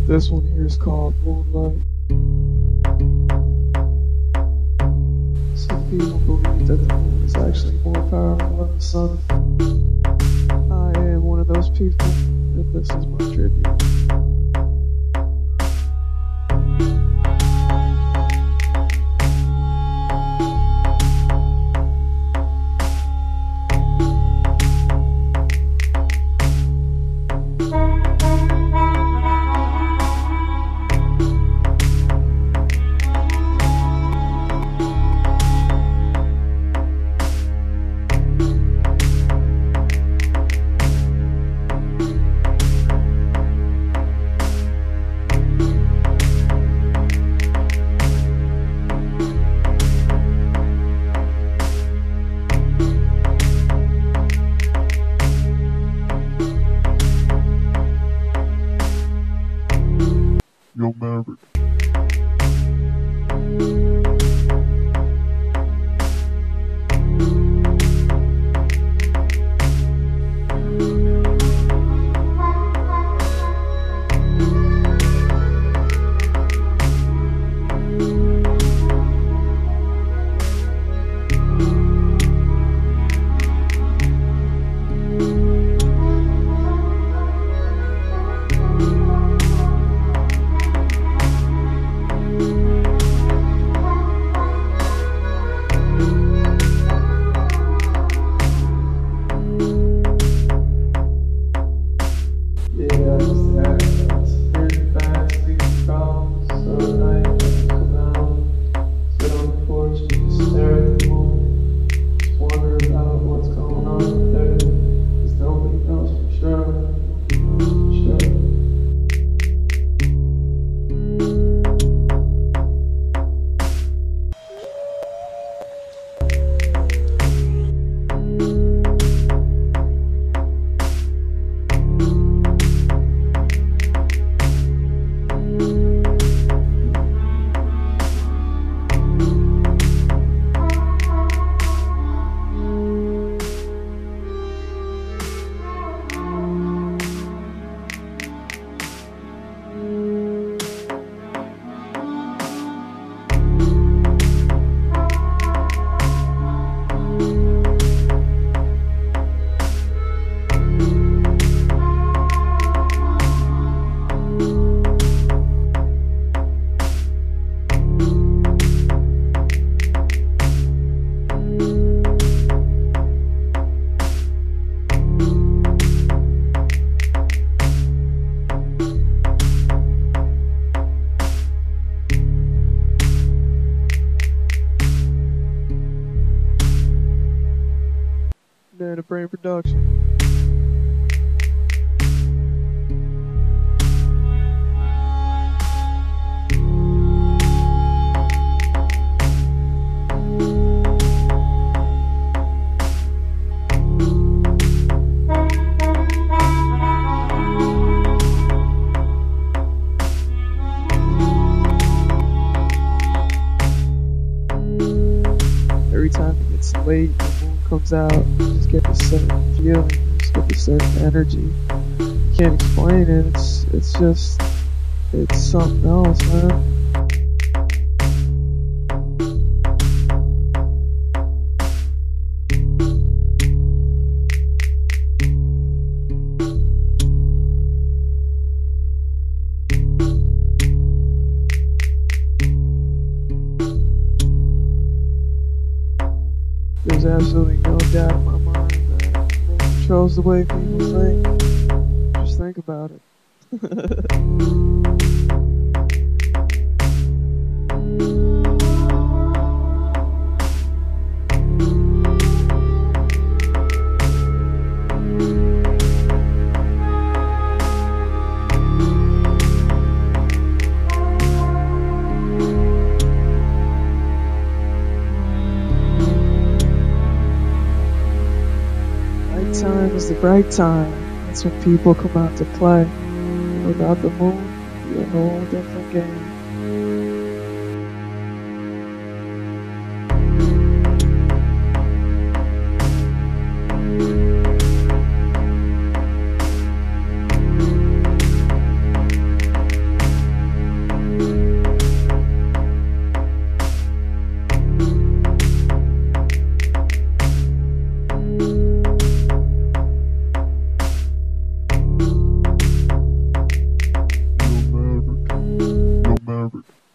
This one here is called Moonlight. Some people believe that the moon is actually more powerful than the sun. I am one of those people, and this is my tribute. Yo, Maverick. Nana Brain Production. Every time it gets late, the moon comes out, you just get this certain feeling, you just get this certain energy. You can't explain it, it's just, it's something else, man. There's absolutely no doubt in my mind that it controls the way people think. Just think about it. Nighttime is the bright time. That's when people come out to play. Without the moon, it'd be a whole different game. Maverick.